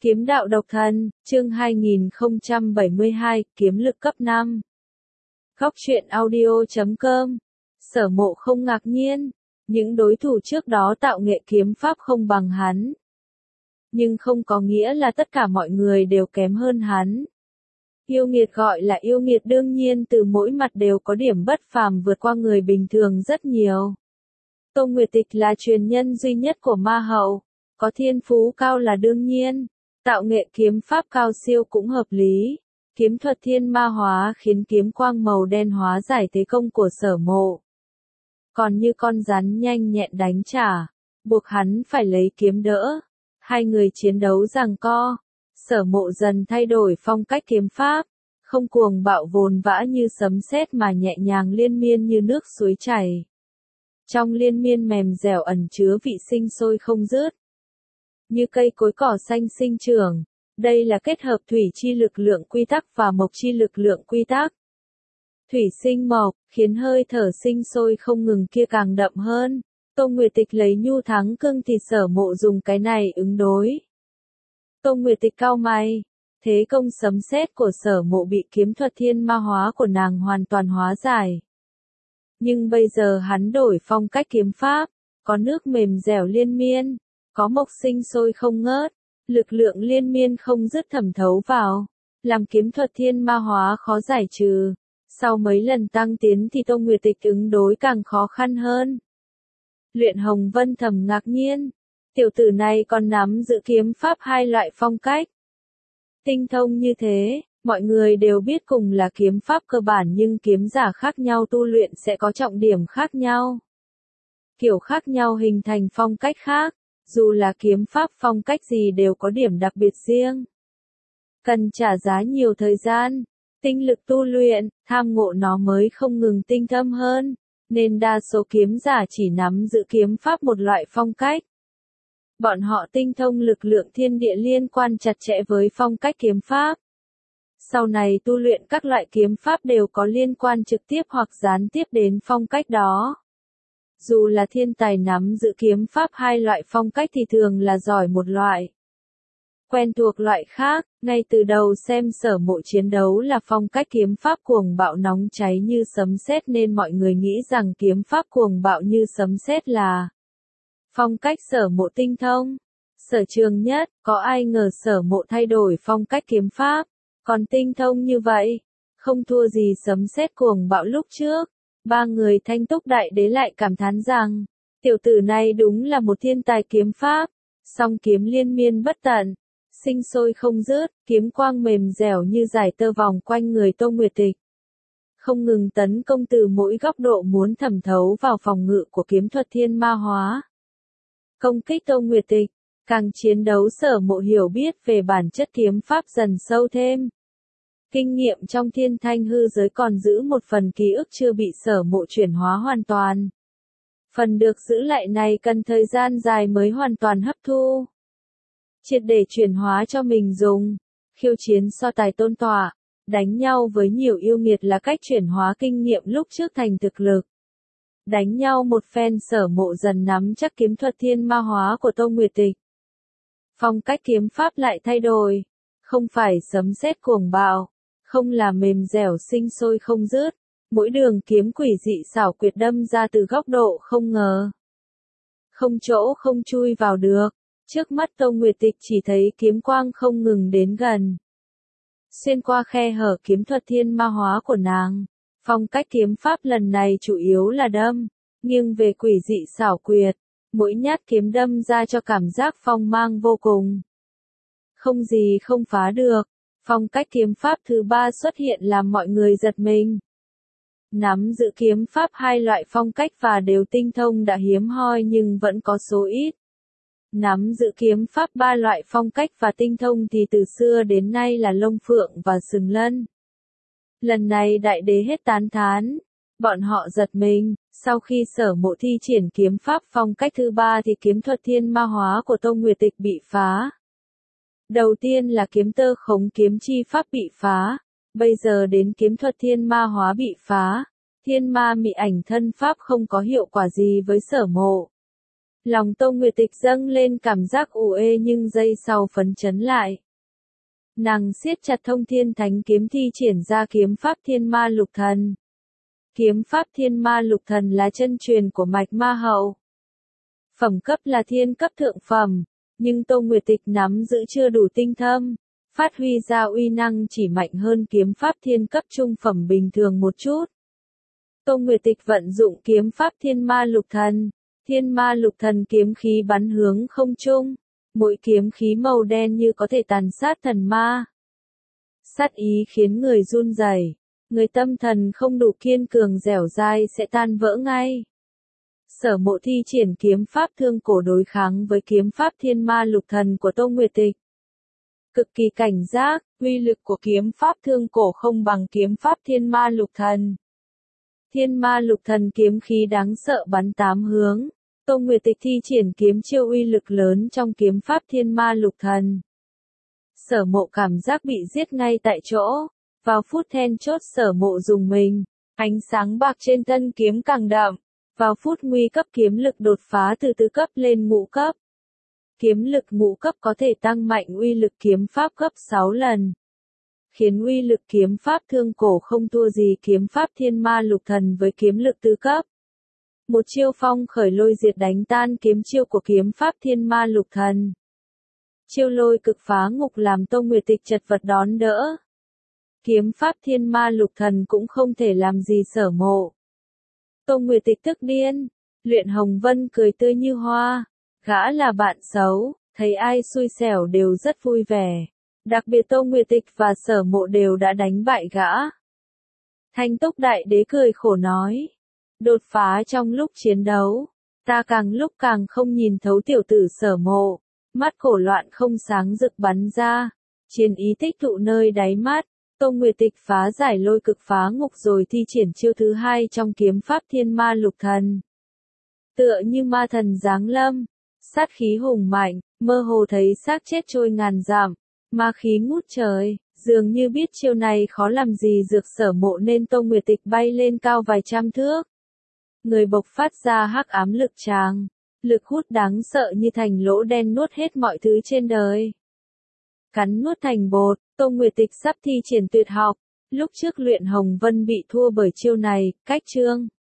Kiếm đạo độc thân, chương 2072, kiếm lực cấp 5. Góc truyện audio.com. Sở Mộ không ngạc nhiên, những đối thủ trước đó tạo nghệ kiếm pháp không bằng hắn. Nhưng không có nghĩa là tất cả mọi người đều kém hơn hắn. Yêu nghiệt gọi là yêu nghiệt đương nhiên từ mỗi mặt đều có điểm bất phàm vượt qua người bình thường rất nhiều. Tô Nguyệt Tịch là truyền nhân duy nhất của Ma Hậu, có thiên phú cao là đương nhiên. Tạo nghệ kiếm pháp cao siêu cũng hợp lý. Kiếm thuật thiên ma hóa khiến kiếm quang màu đen hóa giải thế công của Sở Mộ. Còn như con rắn nhanh nhẹn đánh trả, buộc hắn phải lấy kiếm đỡ. Hai người chiến đấu giằng co. Sở Mộ dần thay đổi phong cách kiếm pháp, không cuồng bạo vồn vã như sấm sét mà nhẹ nhàng liên miên như nước suối chảy. Trong liên miên mềm dẻo ẩn chứa vị sinh sôi không dứt. Như cây cối cỏ xanh sinh trưởng, đây là kết hợp thủy chi lực lượng quy tắc và mộc chi lực lượng quy tắc. Thủy sinh mộc, khiến hơi thở sinh sôi không ngừng kia càng đậm hơn. Tô Nguyệt Tịch lấy nhu thắng cương thì Sở Mộ dùng cái này ứng đối. Tô Nguyệt Tịch cau mày, thế công sấm sét của Sở Mộ bị kiếm thuật thiên ma hóa của nàng hoàn toàn hóa giải. Nhưng bây giờ hắn đổi phong cách kiếm pháp, có nước mềm dẻo liên miên. Có mộc sinh sôi không ngớt, lực lượng liên miên không dứt thẩm thấu vào, làm kiếm thuật thiên ma hóa khó giải trừ. Sau mấy lần tăng tiến thì Tô Nguyệt Tịch ứng đối càng khó khăn hơn. Luyện Hồng Vân thầm ngạc nhiên, tiểu tử này còn nắm giữ kiếm pháp hai loại phong cách. Tinh thông như thế, mọi người đều biết cùng là kiếm pháp cơ bản nhưng kiếm giả khác nhau tu luyện sẽ có trọng điểm khác nhau. Kiểu khác nhau hình thành phong cách khác. Dù là kiếm pháp phong cách gì đều có điểm đặc biệt riêng. Cần trả giá nhiều thời gian, tinh lực tu luyện, tham ngộ nó mới không ngừng tinh thâm hơn, nên đa số kiếm giả chỉ nắm giữ kiếm pháp một loại phong cách. Bọn họ tinh thông lực lượng thiên địa liên quan chặt chẽ với phong cách kiếm pháp. Sau này tu luyện các loại kiếm pháp đều có liên quan trực tiếp hoặc gián tiếp đến phong cách đó. Dù là thiên tài nắm giữ kiếm pháp hai loại phong cách thì thường là giỏi một loại. Quen thuộc loại khác, ngay từ đầu xem Sở Mộ chiến đấu là phong cách kiếm pháp cuồng bạo nóng cháy như sấm sét nên mọi người nghĩ rằng kiếm pháp cuồng bạo như sấm sét là phong cách Sở Mộ tinh thông. Sở Trường Nhất, có ai ngờ Sở Mộ thay đổi phong cách kiếm pháp, còn tinh thông như vậy, không thua gì sấm sét cuồng bạo lúc trước. Ba người Thanh Túc Đại Đế lại cảm thán rằng, tiểu tử này đúng là một thiên tài kiếm pháp, song kiếm liên miên bất tận, sinh sôi không dứt, kiếm quang mềm dẻo như dải tơ vòng quanh người Tô Nguyệt Tịch. Không ngừng tấn công từ mỗi góc độ muốn thẩm thấu vào phòng ngự của kiếm thuật thiên ma hóa. Công kích Tô Nguyệt Tịch, càng chiến đấu Sở Mộ hiểu biết về bản chất kiếm pháp dần sâu thêm. Kinh nghiệm trong thiên thanh hư giới còn giữ một phần ký ức chưa bị Sở Mộ chuyển hóa hoàn toàn. Phần được giữ lại này cần thời gian dài mới hoàn toàn hấp thu. Triệt để chuyển hóa cho mình dùng. Khiêu chiến so tài tôn tọa, đánh nhau với nhiều yêu nghiệt là cách chuyển hóa kinh nghiệm lúc trước thành thực lực. Đánh nhau một phen Sở Mộ dần nắm chắc kiếm thuật thiên ma hóa của Tô Nguyệt Tịch. Phong cách kiếm pháp lại thay đổi, không phải sấm sét cuồng bạo. Không là mềm dẻo sinh sôi không dứt, mỗi đường kiếm quỷ dị xảo quyệt đâm ra từ góc độ không ngờ. Không chỗ không chui vào được, trước mắt Tô Nguyệt Tịch chỉ thấy kiếm quang không ngừng đến gần. Xuyên qua khe hở kiếm thuật thiên ma hóa của nàng, phong cách kiếm pháp lần này chủ yếu là đâm, nghiêng về quỷ dị xảo quyệt, mỗi nhát kiếm đâm ra cho cảm giác phong mang vô cùng. Không gì không phá được. Phong cách kiếm pháp thứ ba xuất hiện làm mọi người giật mình. Nắm giữ kiếm pháp hai loại phong cách và đều tinh thông đã hiếm hoi nhưng vẫn có số ít. Nắm giữ kiếm pháp ba loại phong cách và tinh thông thì từ xưa đến nay là Lông Phượng và Sừng Lân. Lần này Đại Đế hết tán thán. Bọn họ giật mình, sau khi Sở Mộ thi triển kiếm pháp phong cách thứ ba thì kiếm thuật thiên ma hóa của Tô Nguyệt Tịch bị phá. Đầu tiên là kiếm tơ khống kiếm chi pháp bị phá, bây giờ đến kiếm thuật thiên ma hóa bị phá, thiên ma mị ảnh thân pháp không có hiệu quả gì với Sở Mộ. Lòng Tô Nguyệt Tịch dâng lên cảm giác ù ê nhưng giây sau phấn chấn lại. Nàng siết chặt Thông Thiên Thánh kiếm thi triển ra kiếm pháp Thiên Ma Lục Thần. Kiếm pháp Thiên Ma Lục Thần là chân truyền của mạch Ma Hậu. Phẩm cấp là thiên cấp thượng phẩm, nhưng Tô Nguyệt Tịch nắm giữ chưa đủ tinh thâm, phát huy ra uy năng chỉ mạnh hơn kiếm pháp thiên cấp trung phẩm bình thường một chút. Tô Nguyệt Tịch vận dụng kiếm pháp Thiên Ma Lục Thần. Thiên Ma Lục Thần kiếm khí bắn hướng không trung, mỗi kiếm khí màu đen như có thể tàn sát thần ma. Sát ý khiến người run rẩy, người tâm thần không đủ kiên cường dẻo dai sẽ tan vỡ ngay. Sở Mộ thi triển kiếm pháp thương cổ đối kháng với kiếm pháp Thiên Ma Lục Thần của Tô Nguyệt Tịch. Cực kỳ cảnh giác, uy lực của kiếm pháp thương cổ không bằng kiếm pháp Thiên Ma Lục Thần. Thiên Ma Lục Thần kiếm khí đáng sợ bắn tám hướng. Tô Nguyệt Tịch thi triển kiếm chiêu uy lực lớn trong kiếm pháp Thiên Ma Lục Thần. Sở Mộ cảm giác bị giết ngay tại chỗ. Vào phút then chốt Sở Mộ dùng mình. Ánh sáng bạc trên thân kiếm càng đậm. Vào phút nguy cấp kiếm lực đột phá từ tứ cấp lên ngũ cấp. Kiếm lực ngũ cấp có thể tăng mạnh uy lực kiếm pháp gấp 6 lần. Khiến uy lực kiếm pháp thương cổ không thua gì kiếm pháp Thiên Ma Lục Thần với kiếm lực tứ cấp. Một chiêu phong khởi lôi diệt đánh tan kiếm chiêu của kiếm pháp Thiên Ma Lục Thần. Chiêu lôi cực phá ngục làm Tô Nguyệt Tịch chật vật đón đỡ. Kiếm pháp Thiên Ma Lục Thần cũng không thể làm gì Sở Mộ. Tô Nguyệt Tịch tức điên. Luyện Hồng Vân cười tươi như hoa. Gã là bạn xấu, thấy ai xui xẻo đều rất vui vẻ. Đặc biệt Tô Nguyệt Tịch và Sở Mộ đều đã đánh bại gã. Thanh Túc Đại Đế cười khổ nói. Đột phá trong lúc chiến đấu. Ta càng lúc càng không nhìn thấu tiểu tử Sở Mộ. Mắt cổ loạn không sáng rực bắn ra. Chiến ý tích tụ nơi đáy mắt. Tô Nguyệt Tịch phá giải lôi cực phá ngục rồi thi triển chiêu thứ hai trong kiếm pháp Thiên Ma Lục Thần. Tựa như ma thần giáng lâm. Sát khí hùng mạnh, mơ hồ thấy xác chết trôi ngàn dặm. Ma khí ngút trời, dường như biết chiêu này khó làm gì dược Sở Mộ nên Tô Nguyệt Tịch bay lên cao vài trăm thước. Người bộc phát ra hắc ám lực tràng, lực hút đáng sợ như thành lỗ đen nuốt hết mọi thứ trên đời. Cắn nuốt thành bột, Tô Nguyệt Tịch sắp thi triển tuyệt học. Lúc trước Luyện Hồng Vân bị thua bởi chiêu này, cách chương